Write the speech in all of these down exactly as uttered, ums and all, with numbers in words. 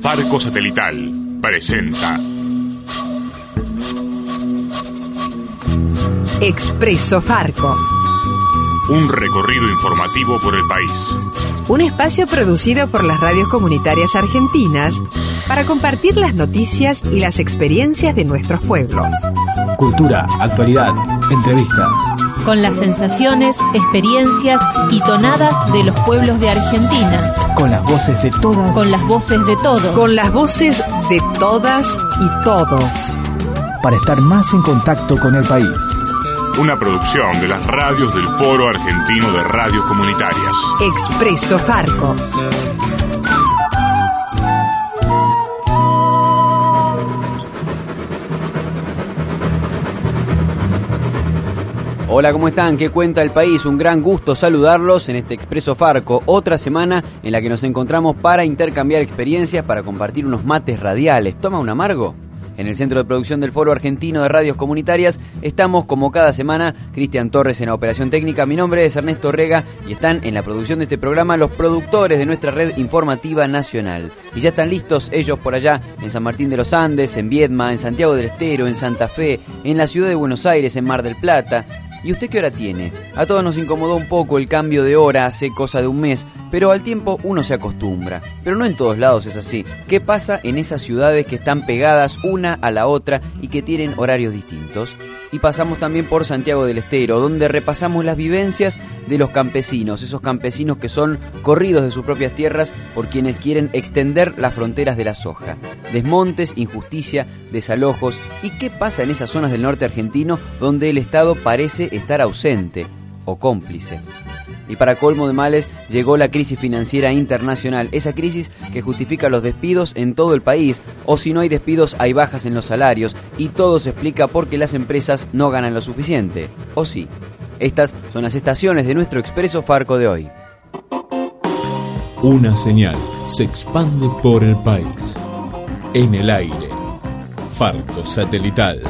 Farco Satelital presenta Expreso Farco. Un recorrido informativo por el país. Un espacio producido por las radios comunitarias argentinas para compartir las noticias y las experiencias de nuestros pueblos. Cultura, actualidad, entrevistas. Con las sensaciones, experiencias y tonadas de los pueblos de Argentina. Con las voces de todas. Con las voces de todos. Con las voces de todas y todos. Para estar más en contacto con el país. Una producción de las radios del Foro Argentino de Radios Comunitarias. Expreso Farco. Hola, ¿cómo están? ¿Qué cuenta el país? Un gran gusto saludarlos en este Expreso Farco, otra semana en la que nos encontramos para intercambiar experiencias, para compartir unos mates radiales. ¿Toma un amargo? En el Centro de Producción del Foro Argentino de Radios Comunitarias estamos, como cada semana, Cristian Torres en la operación técnica, mi nombre es Ernesto Rega y están en la producción de este programa los productores de nuestra red informativa nacional. Y ya están listos ellos por allá en San Martín de los Andes, en Viedma, en Santiago del Estero, en Santa Fe, en la ciudad de Buenos Aires, en Mar del Plata. ¿Y usted qué hora tiene? A todos nos incomodó un poco el cambio de hora hace cosa de un mes, pero al tiempo uno se acostumbra. Pero no en todos lados es así. ¿Qué pasa en esas ciudades que están pegadas una a la otra y que tienen horarios distintos? Y pasamos también por Santiago del Estero, donde repasamos las vivencias de los campesinos, esos campesinos que son corridos de sus propias tierras por quienes quieren extender las fronteras de la soja. Desmontes, injusticia, desalojos. ¿Y qué pasa en esas zonas del norte argentino donde el Estado parece estar ausente o cómplice? Y para colmo de males, llegó la crisis financiera internacional, esa crisis que justifica los despidos en todo el país, o si no hay despidos hay bajas en los salarios, y todo se explica porque las empresas no ganan lo suficiente, ¿o sí? Estas son las estaciones de nuestro Expreso Farco de hoy. Una señal se expande por el país. En el aire, Farco Satelital.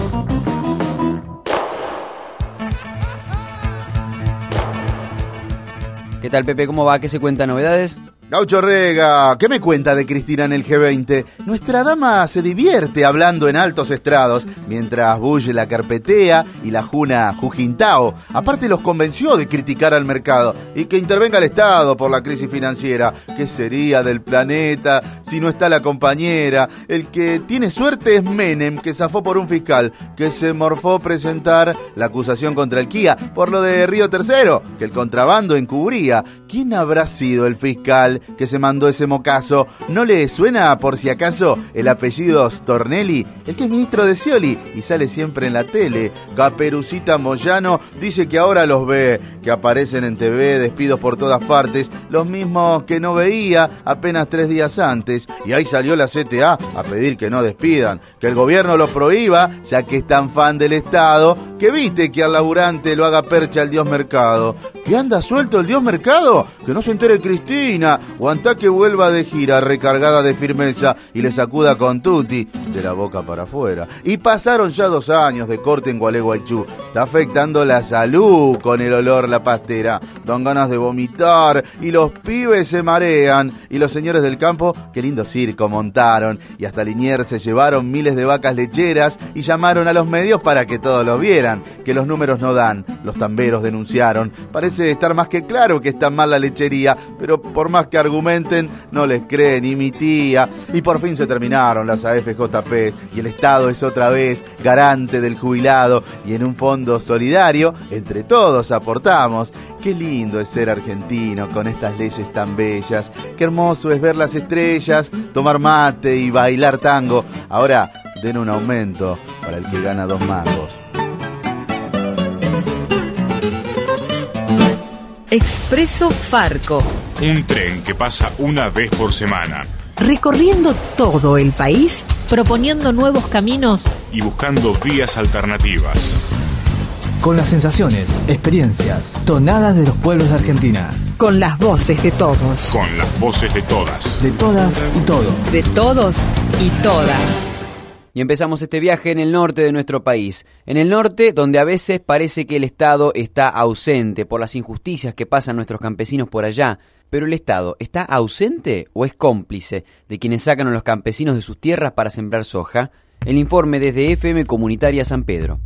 ¿Qué tal, Pepe? ¿Cómo va? ¿Qué se cuenta? ¿Novedades? Gaucho Rega, ¿qué me cuenta de Cristina en el G veinte? Nuestra dama se divierte hablando en altos estrados, mientras Bush la carpetea y la Juna Jujintao. Aparte los convenció de criticar al mercado y que intervenga el Estado por la crisis financiera. ¿Qué sería del planeta si no está la compañera? El que tiene suerte es Menem, que zafó por un fiscal, que se morfó presentar la acusación contra el Kia por lo de Río Tercero, que el contrabando encubría. ¿Quién habrá sido el fiscal que se mandó ese mocazo? ¿No le suena, por si acaso, el apellido Stornelli? El que es ministro de Scioli y sale siempre en la tele. Caperucita Moyano dice que ahora los ve, que aparecen en T V, despidos por todas partes, los mismos que no veía apenas tres días antes. Y ahí salió la C T A a pedir que no despidan, que el gobierno los prohíba, ya que es tan fan del Estado, que viste que al laburante lo haga percha el dios mercado. ¿Que anda suelto el dios mercado? Que no se entere Cristina. Aguantá que vuelva de gira recargada de firmeza y le sacuda con tutti de la boca para afuera. Y pasaron ya dos años de corte en Gualeguaychú. Está afectando la salud con el olor la pastera. Dan ganas de vomitar y los pibes se marean. Y los señores del campo, qué lindo circo montaron. Y hasta Liniers se llevaron miles de vacas lecheras y llamaron a los medios para que todos lo vieran. Que los números no dan. Los tamberos denunciaron. Parece estar más que claro que está mal la lechería, pero por más que argumenten, no les cree ni mi tía. Y por fin se terminaron las A F J P y el Estado es otra vez garante del jubilado y en un fondo solidario, entre todos aportamos. Qué lindo es ser argentino con estas leyes tan bellas. Qué hermoso es ver las estrellas, tomar mate y bailar tango. Ahora, den un aumento para el que gana dos mangos. Expreso Farco. Un tren que pasa una vez por semana. Recorriendo todo el país, proponiendo nuevos caminos y buscando vías alternativas. Con las sensaciones, experiencias, tonadas de los pueblos de Argentina. Con las voces de todos. Con las voces de todas. De todas y todos. De todos y todas. Y empezamos este viaje en el norte de nuestro país. En el norte, donde a veces parece que el Estado está ausente por las injusticias que pasan nuestros campesinos por allá. Pero el Estado, ¿está ausente o es cómplice de quienes sacan a los campesinos de sus tierras para sembrar soja? El informe desde F M Comunitaria San Pedro.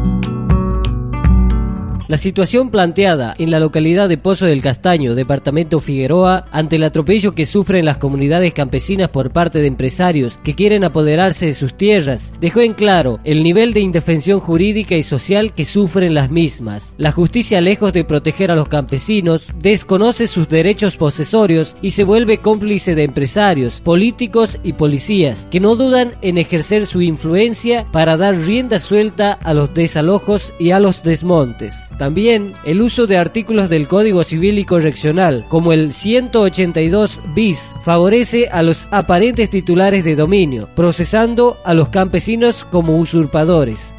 La situación planteada en la localidad de Pozo del Castaño, departamento Figueroa, ante el atropello que sufren las comunidades campesinas por parte de empresarios que quieren apoderarse de sus tierras, dejó en claro el nivel de indefensión jurídica y social que sufren las mismas. La justicia, lejos de proteger a los campesinos, desconoce sus derechos posesorios y se vuelve cómplice de empresarios, políticos y policías, que no dudan en ejercer su influencia para dar rienda suelta a los desalojos y a los desmontes. También el uso de artículos del Código Civil y Correccional, como el ciento ochenta y dos bis, favorece a los aparentes titulares de dominio, procesando a los campesinos como usurpadores.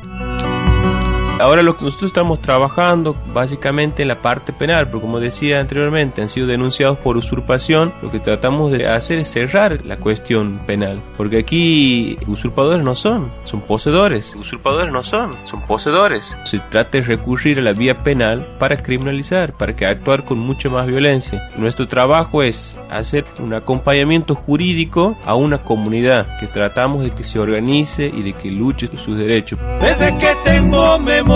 Ahora lo que nosotros estamos trabajando básicamente en la parte penal, porque como decía anteriormente, han sido denunciados por usurpación. Lo que tratamos de hacer es cerrar la cuestión penal, porque aquí usurpadores no son, son poseedores. Usurpadores no son, son poseedores. Se trata de recurrir a la vía penal para criminalizar, para que actuar con mucha más violencia. Nuestro trabajo es hacer un acompañamiento jurídico a una comunidad, que tratamos de que se organice y de que luche por sus derechos. Desde que tengo memoria,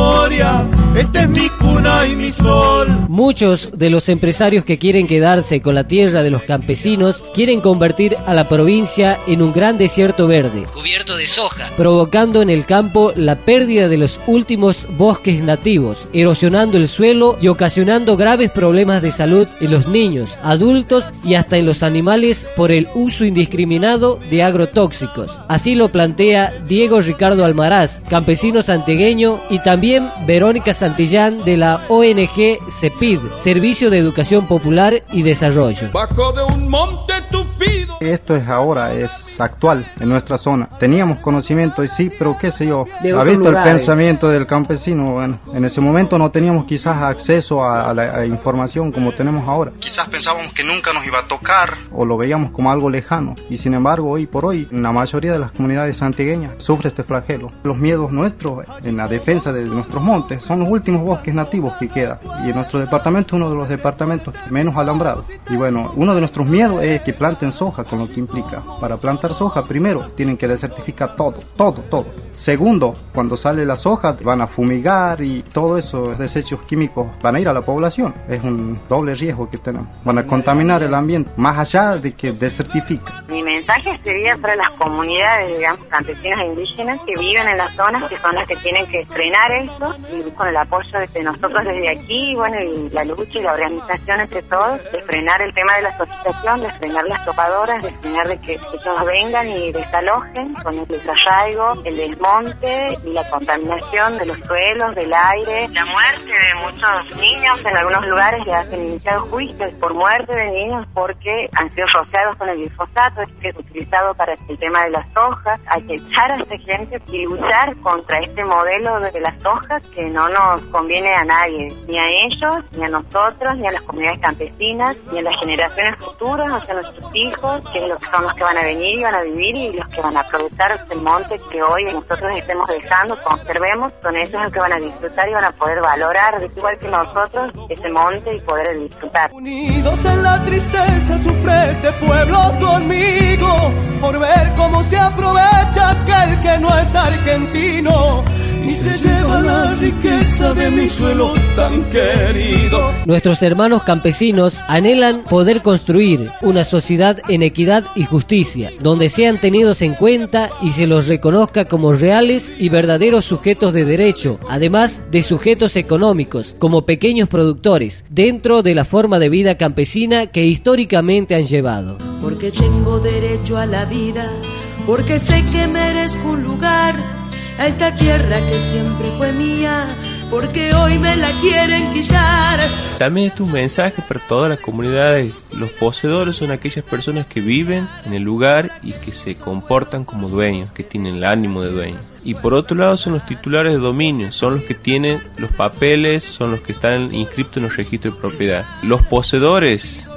esta es mi cuna y mi sol. Muchos de los empresarios que quieren quedarse con la tierra de los campesinos quieren convertir a la provincia en un gran desierto verde, cubierto de soja, provocando en el campo la pérdida de los últimos bosques nativos, erosionando el suelo y ocasionando graves problemas de salud en los niños, adultos y hasta en los animales por el uso indiscriminado de agrotóxicos. Así lo plantea Diego Ricardo Almaraz, campesino santiagueño, y también Verónica Santillán de la O N G CEPID, Servicio de Educación Popular y Desarrollo. Bajo de un monte tupido. Esto es ahora, es actual en nuestra zona. Teníamos conocimiento y sí, pero qué sé yo, de ha visto lugares. El pensamiento del campesino. Bueno, en ese momento no teníamos quizás acceso a, a la a información como tenemos ahora. Quizás pensábamos que nunca nos iba a tocar o lo veíamos como algo lejano, y sin embargo hoy por hoy la mayoría de las comunidades santiagueñas sufre este flagelo. Los miedos nuestros en la defensa de nuestros montes son los últimos bosques nativos que quedan, y en nuestro departamento es uno de los departamentos menos alambrados. Y bueno, uno de nuestros miedos es que planten soja, con lo que implica. Para plantar soja, primero tienen que desertificar todo, todo, todo. Segundo, cuando sale la soja van a fumigar y todos esos desechos químicos van a ir a la población. Es un doble riesgo que tenemos. Van a contaminar el ambiente, más allá de que desertifica. Mi mensaje sería para las comunidades, digamos, campesinas e indígenas que viven en las zonas, que son las que tienen que frenar esto, y con el apoyo de nosotros desde aquí, bueno, y la lucha y la organización entre todos, de frenar el tema de la asociación, de frenar las topadoras, de frenar de que ellos vengan y desalojen con el desarraigo, el desmonte y la contaminación de los suelos, del aire, la muerte de muchos niños. En algunos lugares ya se han iniciado juicios por muerte de niños porque han sido rociados con el glifosato, que es utilizado para el tema de las sojas. Hay que echar a esta gente y luchar contra este modelo de las sojas que no nos conviene a nadie, ni a ellos, ni a nosotros, ni a las comunidades campesinas, ni a las generaciones futuras, o sea, nuestros hijos, que es lo que son los que van a venir y van a vivir y los que van a aprovechar el monte que hoy nosotros estemos dejando, conservemos, son ellos los que van a disfrutar y van a poder valorar, igual que nosotros, ese monte y poder disfrutar. Unidos en la tristeza sufre este pueblo conmigo, por ver cómo se aprovecha aquel que no es argentino y se lleva la riqueza de mi suelo tan querido. Nuestros hermanos campesinos anhelan poder construir una sociedad en equidad y justicia, donde sean tenidos en cuenta y se los reconozca como reales y verdaderos sujetos de derecho, además de sujetos económicos, como pequeños productores, dentro de la forma de vida campesina que históricamente han llevado. Porque tengo derecho a la vida, porque sé que merezco un lugar a esta tierra que siempre fue mía, porque hoy me la quieren quitar. También es un mensaje para todas las comunidades. Los poseedores son aquellas personas que viven en el lugar y que se comportan como dueños, que tienen el ánimo de dueños. Y por otro lado son los titulares de dominio, son los que tienen los papeles, son los que están inscritos en los registros de propiedad. Los poseedores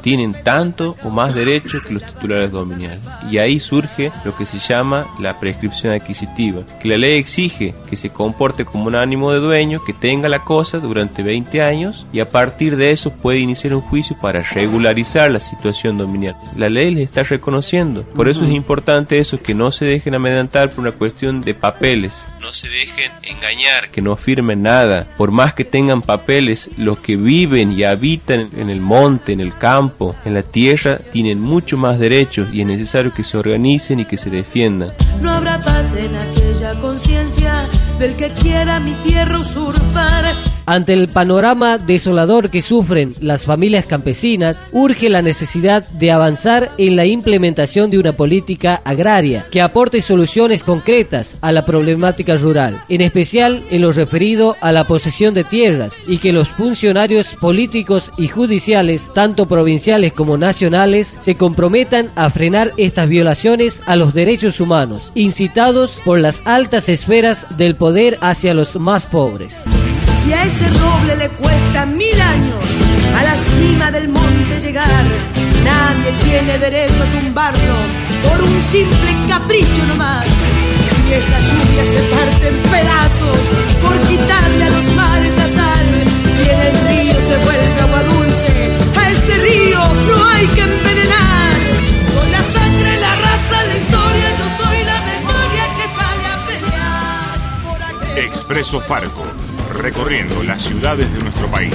tienen tanto o más derechos que los titulares dominiales. Y ahí surge lo que se llama la prescripción adquisitiva, que la ley exige que se comporte como un ánimo de dueño, que tenga la cosa durante veinte años y a partir de eso puede iniciar un juicio para regularizar la situación dominial. La ley les está reconociendo. Por eso es importante eso, que no se dejen amedrentar por una cuestión de papeles. No se dejen engañar, que no firmen nada. Por más que tengan papeles, los que viven y habitan en el monte, en el campo, en la tierra, tienen mucho más derechos y es necesario que se organicen y que se defiendan. No habrá paz en aquella conciencia del que quiera mi tierra usurpar. Ante el panorama desolador que sufren las familias campesinas, urge la necesidad de avanzar en la implementación de una política agraria que aporte soluciones concretas a la problemática rural, en especial en lo referido a la posesión de tierras, y que los funcionarios políticos y judiciales, tanto provinciales como nacionales, se comprometan a frenar estas violaciones a los derechos humanos, incitados por las altas esferas del poder hacia los más pobres. Si a ese roble le cuesta mil años a la cima del monte llegar, nadie tiene derecho a tumbarlo por un simple capricho nomás. Si esa lluvia se parte en pedazos por quitarle a los mares la sal y en el río se vuelve agua dulce, a ese río no hay que envenenar. Soy la sangre, la raza, la historia, yo soy la memoria que sale a pelear por aquel... Expreso Farco, recorriendo las ciudades de nuestro país.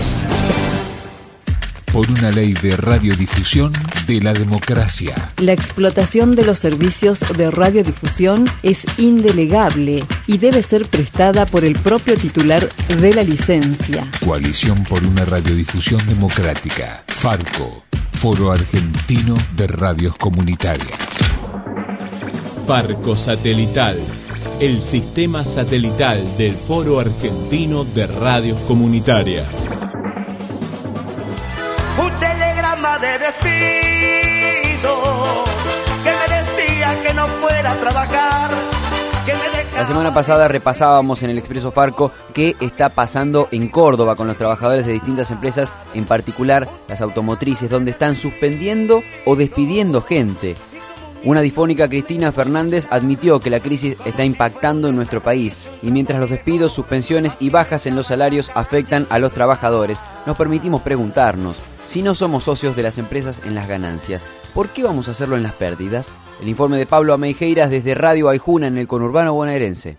Por una ley de radiodifusión de la democracia. La explotación de los servicios de radiodifusión es indelegable y debe ser prestada por el propio titular de la licencia. Coalición por una radiodifusión democrática. Farco, Foro Argentino de Radios Comunitarias. Farco Satelital, el sistema satelital del Foro Argentino de Radios Comunitarias. Un telegrama de despido que me decía que no fuera a trabajar. Que me dejaba... La semana pasada repasábamos en el Expreso Farco qué está pasando en Córdoba con los trabajadores de distintas empresas, en particular las automotrices, donde están suspendiendo o despidiendo gente. Una difónica Cristina Fernández admitió que la crisis está impactando en nuestro país y mientras los despidos, suspensiones y bajas en los salarios afectan a los trabajadores, nos permitimos preguntarnos, si no somos socios de las empresas en las ganancias, ¿por qué vamos a hacerlo en las pérdidas? El informe de Pablo Ameijeiras desde Radio Aijuna en el conurbano bonaerense.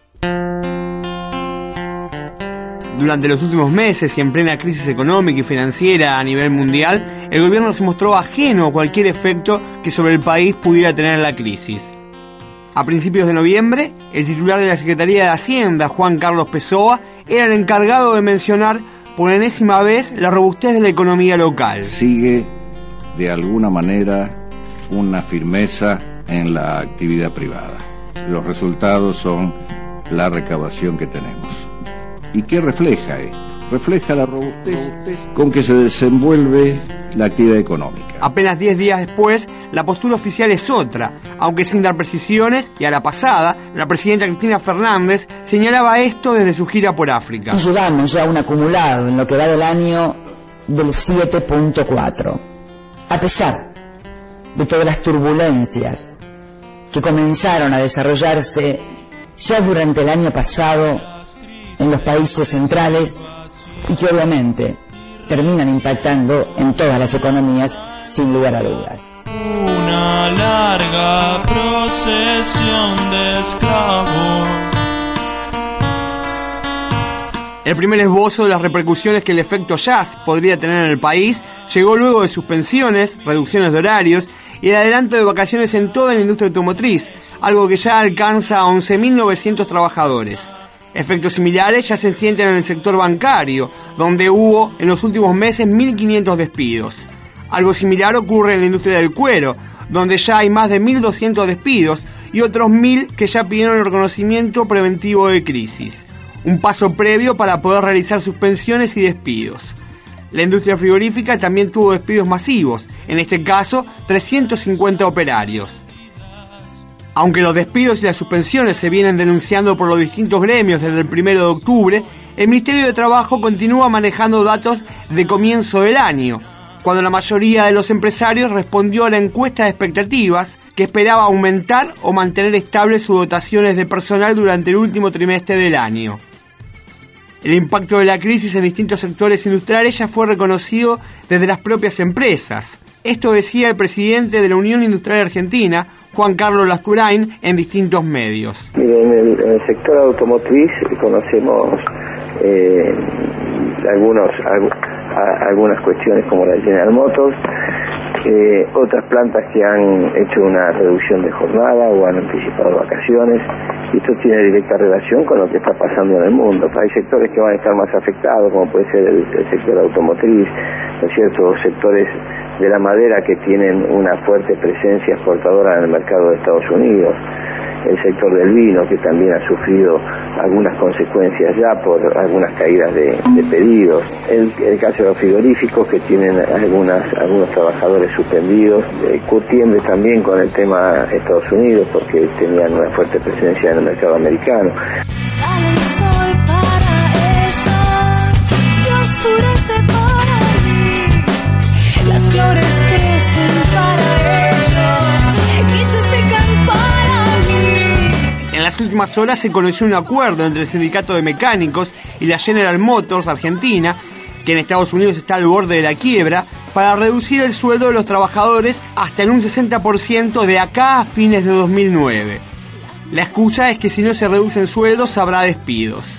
Durante los últimos meses y en plena crisis económica y financiera a nivel mundial, el gobierno se mostró ajeno a cualquier efecto que sobre el país pudiera tener la crisis. A principios de noviembre, el titular de la Secretaría de Hacienda, Juan Carlos Pessoa, era el encargado de mencionar por enésima vez la robustez de la economía local. Sigue, de alguna manera, una firmeza en la actividad privada. Los resultados son la recaudación que tenemos. ¿Y qué refleja esto? Refleja la robustez con que se desenvuelve la actividad económica. Apenas diez días después, la postura oficial es otra, aunque sin dar precisiones, y a la pasada, la presidenta Cristina Fernández señalaba esto desde su gira por África. Llegamos ya a un acumulado en lo que va del año del siete punto cuatro. A pesar de todas las turbulencias que comenzaron a desarrollarse ya durante el año pasado en los países centrales y que obviamente terminan impactando en todas las economías sin lugar a dudas. Una larga procesión de esclavos. El primer esbozo de las repercusiones que el efecto jazz podría tener en el país llegó luego de suspensiones, reducciones de horarios y el adelanto de vacaciones en toda la industria automotriz, algo que ya alcanza a once mil novecientos trabajadores. Efectos similares ya se sienten en el sector bancario, donde hubo en los últimos meses mil quinientos despidos. Algo similar ocurre en la industria del cuero, donde ya hay más de mil doscientos despidos y otros mil que ya pidieron el reconocimiento preventivo de crisis. Un paso previo para poder realizar suspensiones y despidos. La industria frigorífica también tuvo despidos masivos, en este caso trescientos cincuenta operarios. Aunque los despidos y las suspensiones se vienen denunciando por los distintos gremios desde el primero de octubre, el Ministerio de Trabajo continúa manejando datos de comienzo del año. cuando la mayoría de los empresarios respondió a la encuesta de expectativas que esperaba aumentar o mantener estables sus dotaciones de personal durante el último trimestre del año. El impacto de la crisis en distintos sectores industriales ya fue reconocido desde las propias empresas. Esto decía el presidente de la Unión Industrial Argentina, Juan Carlos Lascurain, en distintos medios. Mire, en, el, en el sector automotriz conocemos eh, algunos, alg, a, algunas cuestiones como la General Motors, eh, otras plantas que han hecho una reducción de jornada o han anticipado vacaciones. Y esto tiene directa relación con lo que está pasando en el mundo. Hay sectores que van a estar más afectados, como puede ser el, el sector automotriz, ¿no es cierto?, sectores de la madera que tienen una fuerte presencia exportadora en el mercado de Estados Unidos, el sector del vino que también ha sufrido algunas consecuencias ya por algunas caídas de, de pedidos, el, el caso de los frigoríficos que tienen algunas algunos trabajadores suspendidos, eh, curtiembre también con el tema Estados Unidos porque tenían una fuerte presencia en el mercado americano. Sale el sol para ellos y oscurece para mí. Las flores crecen para ellos y se secan para mí. En las últimas horas se conoció un acuerdo entre el Sindicato de Mecánicos y la General Motors Argentina, que en Estados Unidos está al borde de la quiebra, para reducir el sueldo de los trabajadores hasta en un sesenta por ciento de acá a fines de dos mil nueve. La excusa es que si no se reducen sueldos habrá despidos.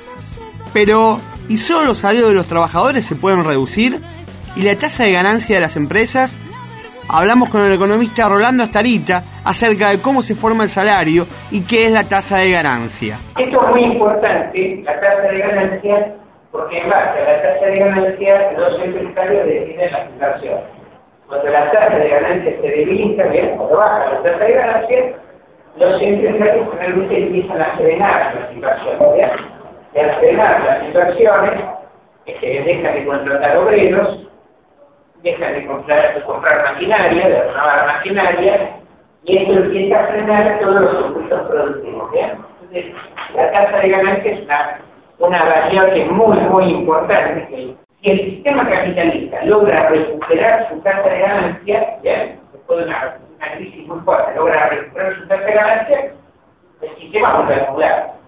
Pero, ¿y solo los salarios de los trabajadores se pueden reducir? ¿Y la tasa de ganancia de las empresas? Hablamos con el economista Rolando Astarita acerca de cómo se forma el salario y qué es la tasa de ganancia. Esto es muy importante, la tasa de ganancia, porque en base a la tasa de ganancia los empresarios deciden las inversiones. Cuando la tasa de ganancia se debilita, bien, cuando baja la tasa de ganancia, los empresarios generalmente empiezan a frenar las inversiones. ¿Bien? Y al frenar las inversiones, es que dejan de contratar obreros, dejan de comprar, de comprar maquinaria, de renovar maquinaria, y esto empieza a frenar todos los circuitos productivos. ¿Bien? Entonces, la tasa de ganancia es una, una variable muy, muy importante. Que, si el sistema capitalista logra recuperar su tasa de ganancia, ¿bien?, después de una, una crisis muy fuerte, logra recuperar su tasa de ganancia, el sistema va a reanudar.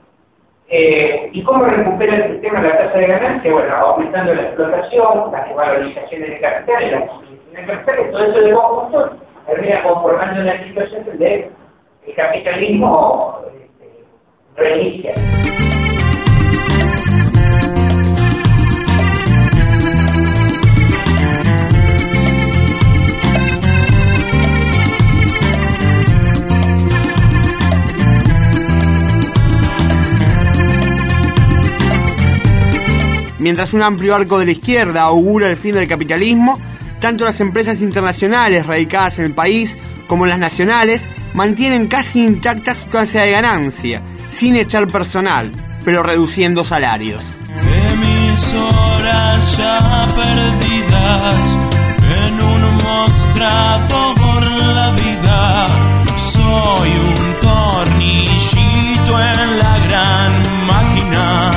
Eh, ¿Y cómo recupera el sistema la tasa de ganancia? Bueno, aumentando la explotación, la revalorización del capital, la construcción del capital, todo eso de conjunto termina conformando una situación donde el capitalismo este, reinicia. Mientras un amplio arco de la izquierda augura el fin del capitalismo, tanto las empresas internacionales radicadas en el país como las nacionales mantienen casi intacta su tasa de ganancia, sin echar personal, pero reduciendo salarios. Emisoras ya perdidas en un mostrador la vida. Soy un tornillito en la gran máquina.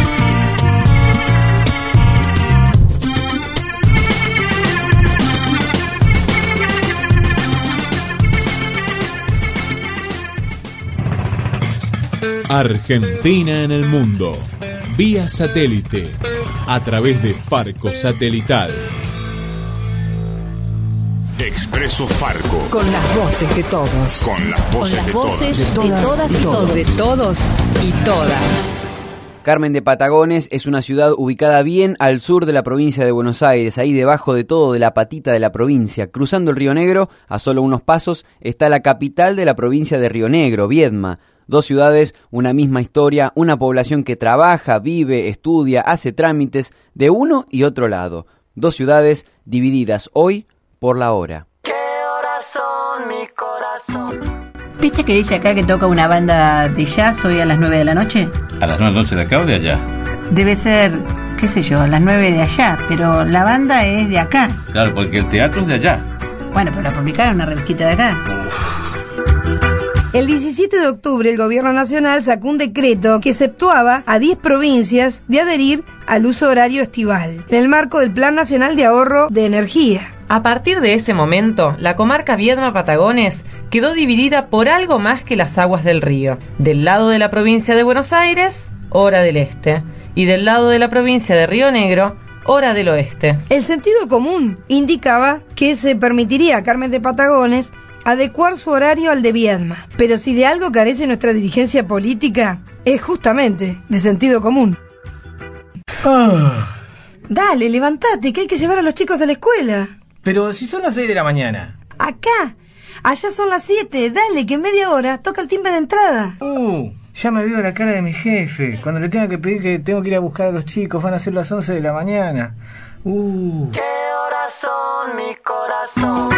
Argentina en el mundo, vía satélite, a través de Farco Satelital. Expreso Farco. Con las voces de todos. Con las voces, Con las de, voces todas. de todas y todos. De todos y todas. Carmen de Patagones es una ciudad ubicada bien al sur de la provincia de Buenos Aires, ahí debajo de todo de la patita de la provincia. Cruzando el Río Negro, a solo unos pasos, está la capital de la provincia de Río Negro, Viedma. Dos ciudades, una misma historia, una población que trabaja, vive, estudia, hace trámites de uno y otro lado. Dos ciudades divididas hoy por la hora. ¿Qué horas son, mi corazón? ¿Viste que dice acá que toca una banda de jazz hoy a las nueve de la noche? ¿A las nueve de la noche de acá o de allá? Debe ser, qué sé yo, a las nueve de allá, pero la banda es de acá. Claro, porque el teatro es de allá. Bueno, pero la publicaron en una revistita de acá. Uf. El diecisiete de octubre el Gobierno Nacional sacó un decreto que exceptuaba a diez provincias de adherir al uso horario estival, en el marco del Plan Nacional de Ahorro de Energía. A partir de ese momento, la comarca Viedma-Patagones quedó dividida por algo más que las aguas del río. Del lado de la provincia de Buenos Aires, hora del este, y del lado de la provincia de Río Negro, hora del oeste. El sentido común indicaba que se permitiría a Carmen de Patagones adecuar su horario al de Viedma. Pero si de algo carece nuestra dirigencia política, es justamente de sentido común. Oh. Dale, levántate, que hay que llevar a los chicos a la escuela. Pero si son las seis de la mañana. Acá, allá son las siete, dale, que en media hora toca el timbre de entrada. Uh, ya me veo la cara de mi jefe. Cuando le tenga que pedir que tengo que ir a buscar a los chicos, van a ser las once de la mañana. Uh. ¿Qué horas son, mi corazón?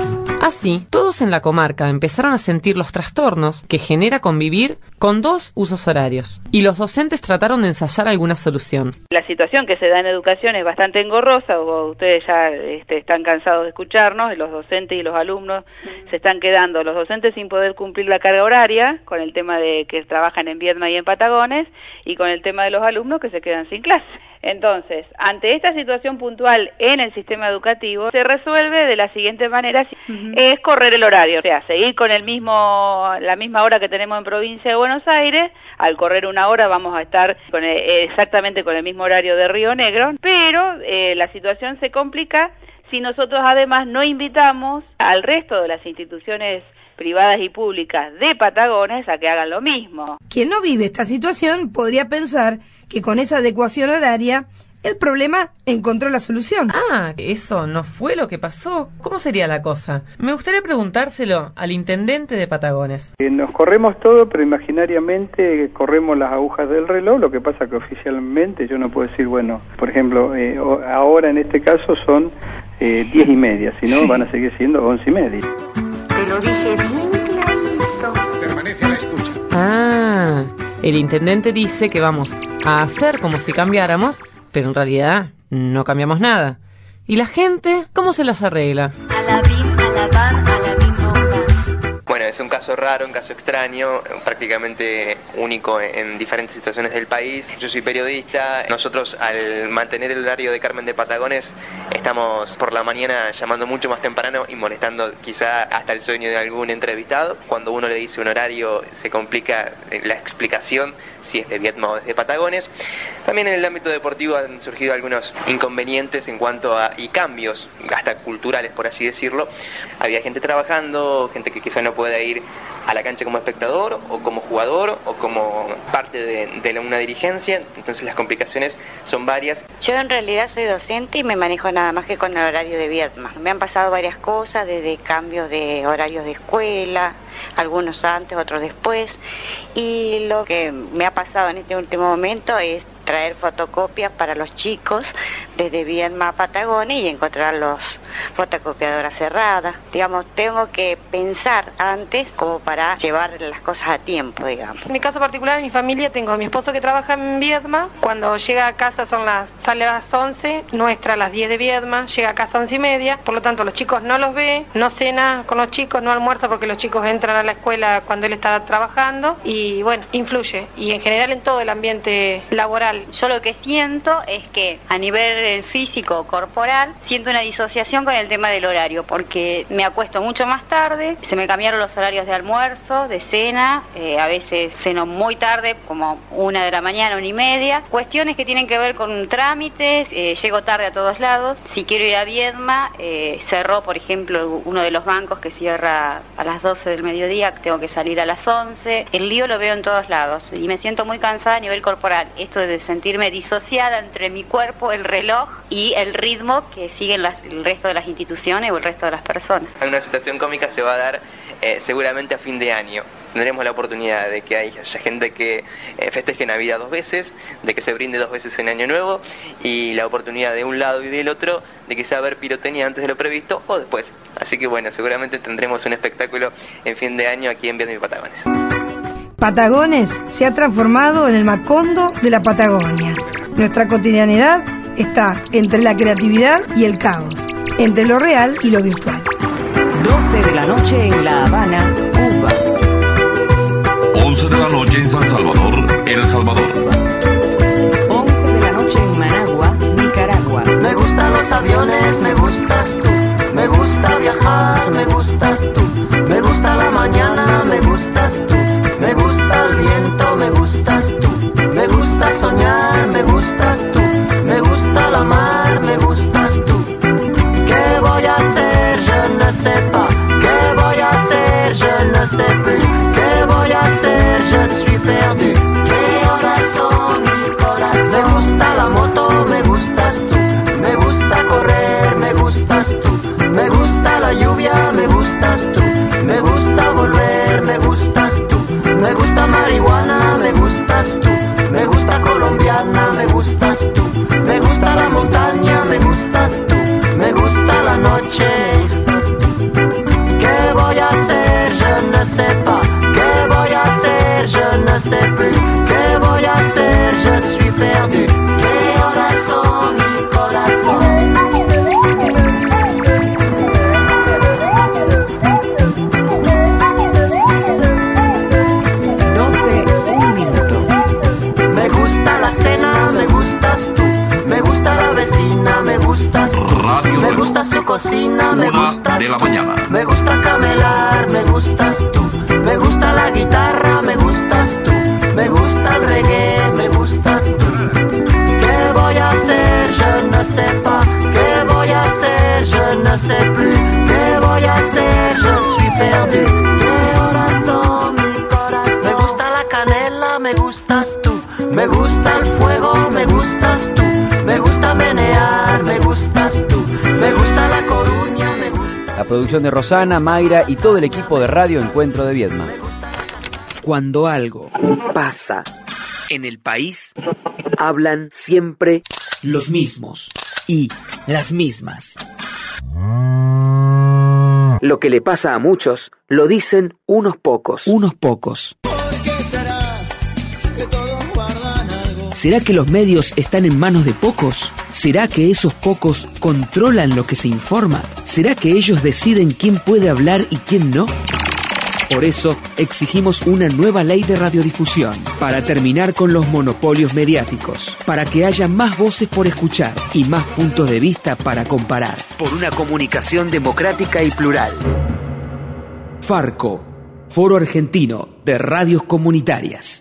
Así, todos en la comarca empezaron a sentir los trastornos que genera convivir con dos usos horarios, y los docentes trataron de ensayar alguna solución. La situación que se da en educación es bastante engorrosa, o ustedes ya este, están cansados de escucharnos, los docentes y los alumnos se están quedando, los docentes sin poder cumplir la carga horaria, con el tema de que trabajan en Viedma y en Patagones, y con el tema de los alumnos que se quedan sin clase. Entonces, ante esta situación puntual en el sistema educativo, se resuelve de la siguiente manera, uh-huh. es correr el horario, o sea, seguir con el mismo, la misma hora que tenemos en provincia de Buenos Aires, al correr una hora vamos a estar con el, exactamente con el mismo horario de Río Negro, pero eh, la situación se complica si nosotros además no invitamos al resto de las instituciones privadas y públicas de Patagones a que hagan lo mismo. Quien no vive esta situación podría pensar que con esa adecuación horaria el problema encontró la solución. Ah, eso no fue lo que pasó. ¿Cómo sería la cosa? Me gustaría preguntárselo al intendente de Patagones. Eh, nos corremos todo, pero imaginariamente corremos las agujas del reloj. Lo que pasa que oficialmente yo no puedo decir, bueno, por ejemplo, eh, ahora en este caso son eh, diez y media, si no sí. van a seguir siendo once y media. Te lo dije muy clarito. Permanece a la escucha. Ah, el intendente dice que vamos a hacer como si cambiáramos, pero en realidad no cambiamos nada. ¿Y la gente cómo se las arregla? A la bim, a la van, a la bim, Bueno, es un caso raro, un caso extraño, prácticamente único en diferentes situaciones del país. Yo soy periodista. Nosotros, al mantener el horario de Carmen de Patagones, estamos por la mañana llamando mucho más temprano y molestando quizá hasta el sueño de algún entrevistado. Cuando uno le dice un horario, se complica la explicación si es de Viedma o desde Patagones. También en el ámbito deportivo han surgido algunos inconvenientes en cuanto a y cambios, hasta culturales por así decirlo. Había gente trabajando, gente que quizá no puede ir a la cancha como espectador o como jugador o como parte de, de una dirigencia, entonces las complicaciones son varias. Yo en realidad soy docente y me manejo nada más que con el horario de Viedma. Me han pasado varias cosas, desde cambios de horarios de escuela, algunos antes, otros después, y lo que me ha pasado en este último momento es traer fotocopias para los chicos desde Viedma a Patagones y encontrar los fotocopiadoras cerradas. Digamos, tengo que pensar antes como para llevar las cosas a tiempo, digamos. En mi caso particular, en mi familia, tengo a mi esposo que trabaja en Viedma. Cuando llega a casa son las, sale a las once, nuestra a las diez de Viedma, llega a casa a once y media, por lo tanto los chicos no los ve, no cena con los chicos, no almuerza porque los chicos entran a la escuela cuando él está trabajando y bueno, influye. Y en general en todo el ambiente laboral. Yo lo que siento es que a nivel físico, corporal, siento una disociación con el tema del horario, porque me acuesto mucho más tarde, se me cambiaron los horarios de almuerzo, de cena, eh, a veces ceno muy tarde, como una de la mañana, una y media, cuestiones que tienen que ver con trámites, eh, llego tarde a todos lados. Si quiero ir a Viedma, eh, cerró, por ejemplo, uno de los bancos que cierra a las doce del mediodía, tengo que salir a las once, el lío lo veo en todos lados y me siento muy cansada a nivel corporal, esto de sentirme disociada entre mi cuerpo, el reloj y el ritmo que siguen las, el resto de las instituciones o el resto de las personas. Una situación cómica se va a dar eh, seguramente a fin de año. Tendremos la oportunidad de que haya gente que eh, festeje Navidad dos veces, de que se brinde dos veces en Año Nuevo y la oportunidad de un lado y del otro de que sea haber pirotecnia antes de lo previsto o después. Así que bueno, seguramente tendremos un espectáculo en fin de año aquí en Viedma y Patagones. Patagones se ha transformado en el Macondo de la Patagonia. Nuestra cotidianidad está entre la creatividad y el caos, entre lo real y lo virtual. doce de la noche en La Habana, Cuba. doce de la noche en San Salvador, El Salvador. once de la noche en Managua, Nicaragua. Me gustan los aviones, me gustas tú. Me gusta viajar, me gustas tú. Me gusta la mañana, me gustas tú. Me gusta el viento, me gustas tú. Me gusta soñar, me gustas tú. Me gusta la mar, me gustas tú. ¿Qué voy a hacer? Je ne sais pas. ¿Qué voy a hacer? Je ne sais plus. ¿Qué voy a hacer? Je suis perdu. ¿Qué horas son, mi corazón? Me gusta la moto, me gustas tú. Me gusta correr, me gustas tú. Me gusta la lluvia, me gustas tú. Me gusta volver, me gustas tú. Me gusta marihuana, me gustas tú. Me gusta colombiana, me gustas tú. Me gusta la montaña, me gustas tú. Me gusta la noche. ¿Qué voy a hacer? Je ne sais pas. ¿Qué voy a hacer? Je ne sais plus. ¿Qué voy a hacer? Je suis perdu. ¿Qué horas son, mi corazón? Me gustas tú, Radio me gusta su cocina, me Una gustas de la tú, mañana. me gusta camelar, me gustas tú, me gusta la guitarra, me gustas tú, me gusta el reggae, me gustas tú. ¿Qué voy a hacer? Je ne sais pas. ¿Qué voy a hacer? Je ne sais plus. ¿Qué voy a hacer? Je suis perdu. ¿Qué horas son, mi corazón? Me gusta la canela, me gustas tú, me gusta el fuego, me gustas tú. Me gusta menear, me gustas tú. Me gusta La Coruña, me gusta. La producción de Rosana, Mayra y todo el equipo de Radio Encuentro de Viedma. Cuando algo pasa en el país, hablan siempre los mismos y las mismas. Lo que le pasa a muchos, lo dicen unos pocos. Unos pocos. ¿Será que los medios están en manos de pocos? ¿Será que esos pocos controlan lo que se informa? ¿Será que ellos deciden quién puede hablar y quién no? Por eso exigimos una nueva ley de radiodifusión, para terminar con los monopolios mediáticos, para que haya más voces por escuchar y más puntos de vista para comparar, por una comunicación democrática y plural. Farco, Foro Argentino de Radios Comunitarias.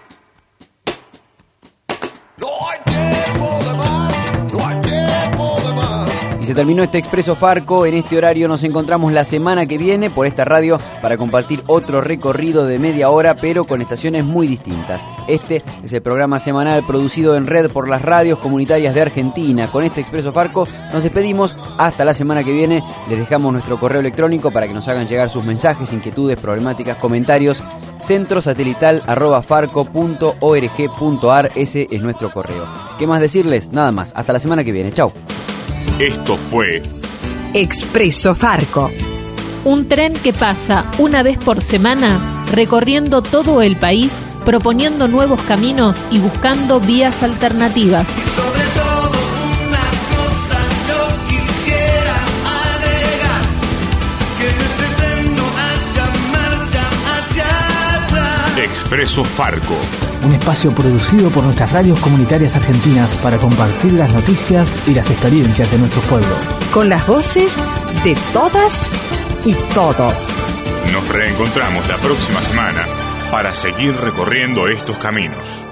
Se terminó este Expreso Farco. En este horario nos encontramos la semana que viene por esta radio para compartir otro recorrido de media hora, pero con estaciones muy distintas. Este es el programa semanal producido en red por las radios comunitarias de Argentina. Con este Expreso Farco nos despedimos hasta la semana que viene. Les dejamos nuestro correo electrónico para que nos hagan llegar sus mensajes, inquietudes, problemáticas, comentarios. centrosatelital arroba farco punto org punto ar. Ese es nuestro correo. ¿Qué más decirles? Nada más. Hasta la semana que viene. Chau. Esto fue Expreso Farco. Un tren que pasa una vez por semana recorriendo todo el país, proponiendo nuevos caminos y buscando vías alternativas. Sobre todo una cosa yo quisiera agregar, que en este tren no haya marcha hacia atrás. Expreso Farco. Un espacio producido por nuestras radios comunitarias argentinas para compartir las noticias y las experiencias de nuestro pueblo. Con las voces de todas y todos. Nos reencontramos la próxima semana para seguir recorriendo estos caminos.